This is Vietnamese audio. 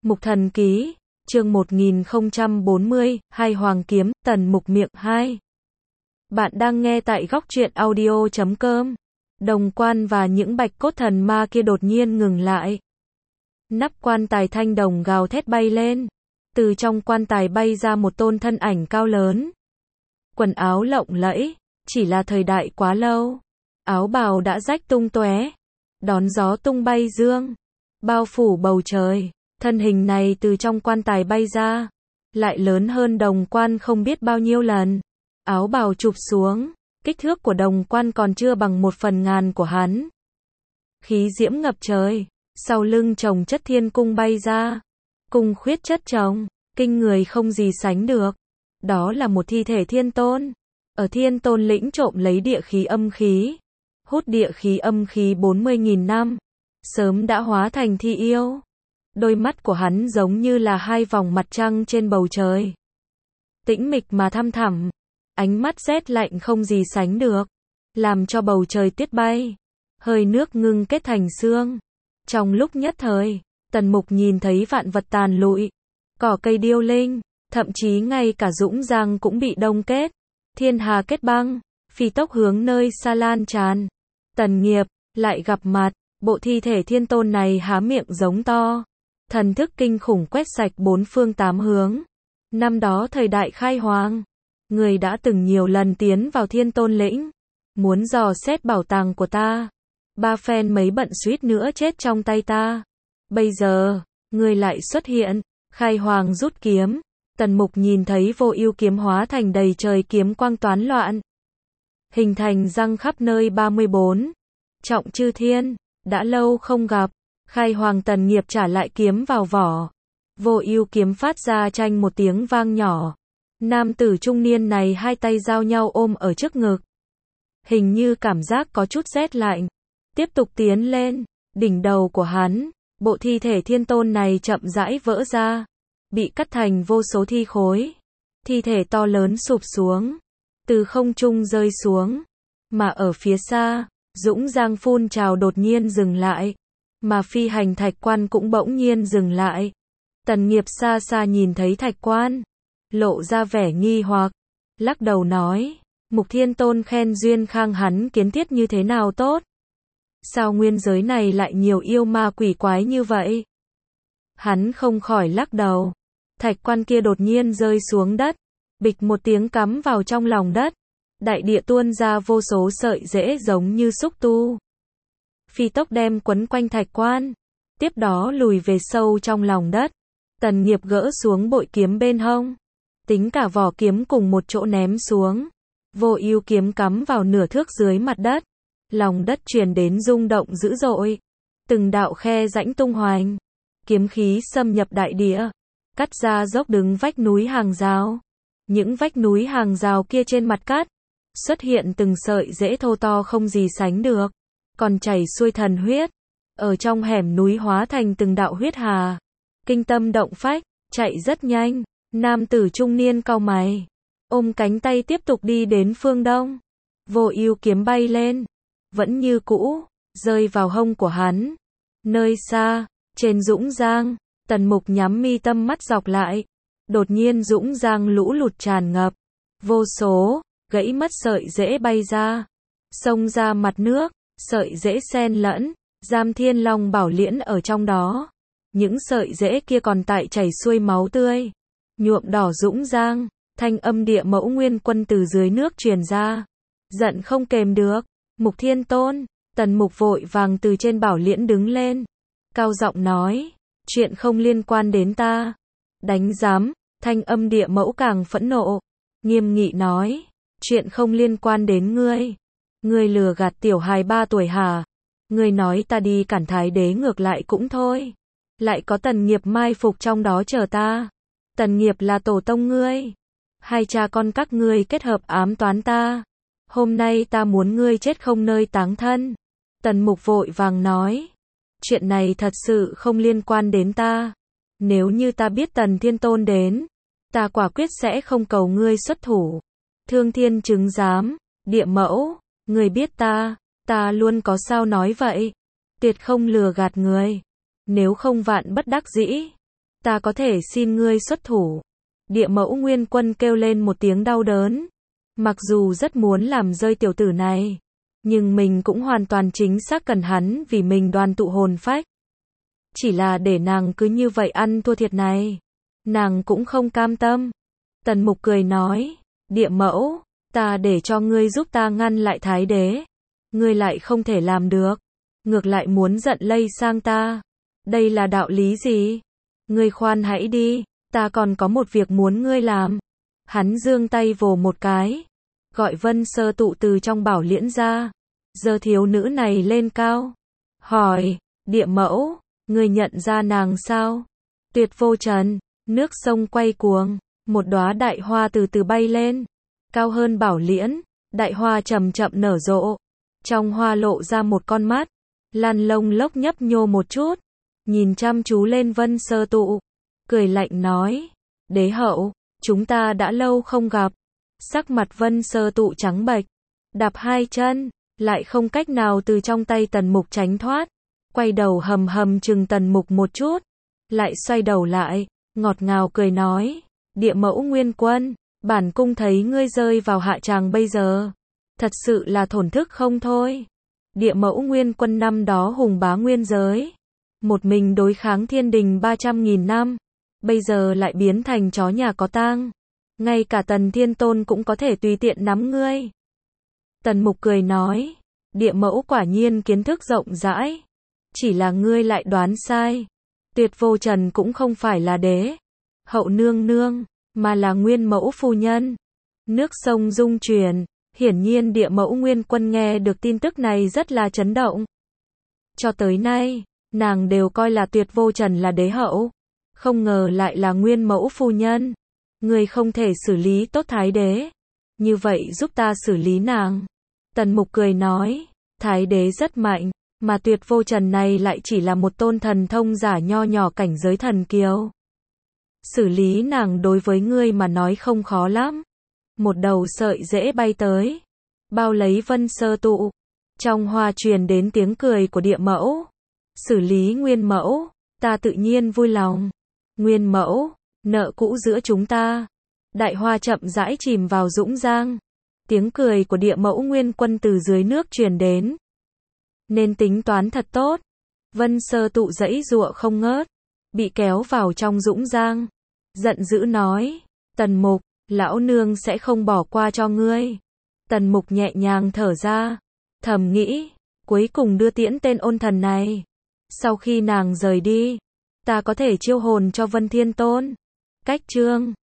Mục Thần Ký, chương 1040, Hai Hoàng Kiếm, Tần Mục Miệng 2. Bạn đang nghe tại góc truyện audio.com. Đồng quan và những bạch cốt thần ma kia đột nhiên ngừng lại. Nắp quan tài thanh đồng gào thét bay lên. Từ trong quan tài bay ra một tôn thân ảnh cao lớn. Quần áo lộng lẫy, chỉ là thời đại quá lâu. Áo bào đã rách tung tóe, đón gió tung bay dương, bao phủ bầu trời. Thân hình này từ trong quan tài bay ra, lại lớn hơn đồng quan không biết bao nhiêu lần. Áo bào chụp xuống, kích thước của đồng quan còn chưa bằng 1/1000 của hắn. Khí diễm ngập trời, sau lưng chồng chất thiên cung bay ra. Cung khuyết chất chồng, kinh người không gì sánh được. Đó là một thi thể thiên tôn. Ở thiên tôn lĩnh trộm lấy địa khí âm khí, hút địa khí âm khí 40.000 năm, sớm đã hóa thành thi yêu. Đôi mắt của hắn giống như là hai vòng mặt trăng trên bầu trời. Tĩnh mịch mà thăm thẳm, ánh mắt rét lạnh không gì sánh được, làm cho bầu trời tuyết bay, hơi nước ngưng kết thành sương. Trong lúc nhất thời, Tần Mục nhìn thấy vạn vật tàn lụi, cỏ cây điêu linh, thậm chí ngay cả dũng giang cũng bị đông kết, thiên hà kết băng, phi tốc hướng nơi xa lan tràn. Tần Nghiệp lại gặp mặt, bộ thi thể thiên tôn này há miệng giống to. Thần thức kinh khủng quét sạch bốn phương tám hướng. Năm đó thời đại khai hoàng, người đã từng nhiều lần tiến vào thiên tôn lĩnh, muốn dò xét bảo tàng của ta. Ba phen mấy bận suýt nữa chết trong tay ta. Bây giờ, người lại xuất hiện, khai hoàng rút kiếm. Tần Mục nhìn thấy vô ưu kiếm hóa thành đầy trời kiếm quang toán loạn, hình thành răng khắp nơi 34. Trọng chư thiên, đã lâu không gặp. Khai hoàng Tần Nghiệp trả lại kiếm vào vỏ. Vô ưu kiếm phát ra chanh một tiếng vang nhỏ. Nam tử trung niên này hai tay giao nhau ôm ở trước ngực. Hình như cảm giác có chút rét lạnh. Tiếp tục tiến lên, đỉnh đầu của hắn, bộ thi thể thiên tôn này chậm rãi vỡ ra, bị cắt thành vô số thi khối. Thi thể to lớn sụp xuống, từ không trung rơi xuống. Mà ở phía xa, dũng giang phun trào đột nhiên dừng lại. Mà phi hành thạch quan cũng bỗng nhiên dừng lại. Tần Nghiệp xa xa nhìn thấy thạch quan, lộ ra vẻ nghi hoặc, lắc đầu nói, Mục Thiên Tôn khen duyên khang hắn kiến thiết như thế nào tốt? Sao nguyên giới này lại nhiều yêu ma quỷ quái như vậy? Hắn không khỏi lắc đầu. Thạch quan kia đột nhiên rơi xuống đất, bịch một tiếng cắm vào trong lòng đất. Đại địa tuôn ra vô số sợi rễ giống như xúc tu. Phi tốc đem quấn quanh thạch quan, tiếp đó lùi về sâu trong lòng đất. Tần Nghiệp gỡ xuống bội kiếm bên hông, tính cả vỏ kiếm cùng một chỗ ném xuống. Vô ưu kiếm cắm vào nửa thước dưới mặt đất, lòng đất truyền đến rung động dữ dội, từng đạo khe rãnh tung hoành, kiếm khí xâm nhập đại địa, cắt ra dốc đứng vách núi hàng rào. Những vách núi hàng rào kia trên mặt cát xuất hiện từng sợi rễ thô to không gì sánh được, còn chảy xuôi thần huyết, ở trong hẻm núi hóa thành từng đạo huyết hà, kinh tâm động phách, chạy rất nhanh. Nam tử trung niên cau mày, ôm cánh tay tiếp tục đi đến phương đông. Vô ưu kiếm bay lên, vẫn như cũ, rơi vào hông của hắn. Nơi xa, trên dũng giang, Tần Mục nhắm mi tâm mắt dọc lại. Đột nhiên dũng giang lũ lụt tràn ngập, vô số gãy mất sợi rễ bay ra, xông ra mặt nước. Sợi rễ xen lẫn, giam thiên long bảo liễn ở trong đó. Những sợi rễ kia còn tại chảy xuôi máu tươi, nhuộm đỏ dũng giang. Thanh âm địa mẫu nguyên quân từ dưới nước truyền ra, giận không kềm được. Mục Thiên Tôn. Tần Mục vội vàng từ trên bảo liễn đứng lên, cao giọng nói, chuyện không liên quan đến ta. Đánh giám. Thanh âm địa mẫu càng phẫn nộ, nghiêm nghị nói, chuyện không liên quan đến ngươi. Ngươi lừa gạt tiểu hài 3 tuổi hả? Ngươi nói ta đi cản Thái Đế ngược lại cũng thôi, lại có Tần Nghiệp mai phục trong đó chờ ta. Tần Nghiệp là tổ tông ngươi, hai cha con các ngươi kết hợp ám toán ta. Hôm nay ta muốn ngươi chết không nơi táng thân. Tần Mục vội vàng nói, chuyện này thật sự không liên quan đến ta. Nếu như ta biết Tần Thiên Tôn đến, ta quả quyết sẽ không cầu ngươi xuất thủ. Thương Thiên chứng giám, địa mẫu, người biết ta luôn có sao nói vậy. Tuyệt không lừa gạt người. Nếu không vạn bất đắc dĩ, ta có thể xin ngươi xuất thủ. Địa Mẫu Nguyên Quân kêu lên một tiếng đau đớn. Mặc dù rất muốn làm rơi tiểu tử này, nhưng mình cũng hoàn toàn chính xác cần hắn vì mình đoàn tụ hồn phách. Chỉ là để nàng cứ như vậy ăn thua thiệt này, nàng cũng không cam tâm. Tần Mục cười nói, Địa Mẫu, ta để cho ngươi giúp ta ngăn lại Thái Đế. Ngươi lại không thể làm được, ngược lại muốn giận lây sang ta. Đây là đạo lý gì? Ngươi khoan hãy đi, ta còn có một việc muốn ngươi làm. Hắn giương tay vồ một cái, gọi Vân Sơ Tụ từ trong bảo liễn ra, giơ thiếu nữ này lên cao, hỏi, Địa Mẫu, ngươi nhận ra nàng sao? Tuyệt Vô Trần. Nước sông quay cuồng, một đóa đại hoa từ từ bay lên, cao hơn bảo liễn, đại hoa chậm chậm nở rộ, trong hoa lộ ra một con mắt, làn lông lốc nhấp nhô một chút, nhìn chăm chú lên Vân Sơ Tụ, cười lạnh nói, Đế hậu, chúng ta đã lâu không gặp. Sắc mặt Vân Sơ Tụ trắng bệch, đạp hai chân, lại không cách nào từ trong tay Tần Mục tránh thoát, quay đầu hầm hầm chừng Tần Mục một chút, lại xoay đầu lại, ngọt ngào cười nói, Địa Mẫu Nguyên Quân, bản cung thấy ngươi rơi vào hạ tràng bây giờ, thật sự là thổn thức không thôi. Địa Mẫu Nguyên Quân năm đó hùng bá nguyên giới, một mình đối kháng thiên đình 300.000 năm, bây giờ lại biến thành chó nhà có tang, ngay cả Tần Thiên Tôn cũng có thể tùy tiện nắm ngươi. Tần Mục cười nói, Địa Mẫu quả nhiên kiến thức rộng rãi, chỉ là ngươi lại đoán sai. Tuyệt Vô Trần cũng không phải là đế hậu nương nương, mà là Nguyên Mẫu phu nhân. Nước sông rung chuyển, hiển nhiên Địa Mẫu Nguyên Quân nghe được tin tức này rất là chấn động. Cho tới nay, nàng đều coi là Tuyệt Vô Trần là đế hậu, không ngờ lại là Nguyên Mẫu phu nhân. Ngươi không thể xử lý tốt Thái Đế, như vậy giúp ta xử lý nàng. Tần Mục cười nói, Thái Đế rất mạnh, mà Tuyệt Vô Trần này lại chỉ là một tôn thần thông giả nho nhỏ cảnh giới thần kiều. Xử lý nàng đối với ngươi mà nói không khó lắm. Một đầu sợi rễ bay tới, bao lấy Vân Sơ Tụ. Trong hoa truyền đến tiếng cười của Địa Mẫu. Xử lý Nguyên Mẫu, ta tự nhiên vui lòng. Nguyên Mẫu, nợ cũ giữa chúng ta. Đại hoa chậm rãi chìm vào dũng giang. Tiếng cười của Địa Mẫu Nguyên Quân từ dưới nước truyền đến. Nên tính toán thật tốt. Vân Sơ Tụ giãy giụa không ngớt, bị kéo vào trong dũng giang, giận dữ nói, Tần Mục, lão nương sẽ không bỏ qua cho ngươi. Tần Mục nhẹ nhàng thở ra, thầm nghĩ, cuối cùng đưa tiễn tên ôn thần này. Sau khi nàng rời đi, ta có thể chiêu hồn cho Vân Thiên Tôn. Cách chương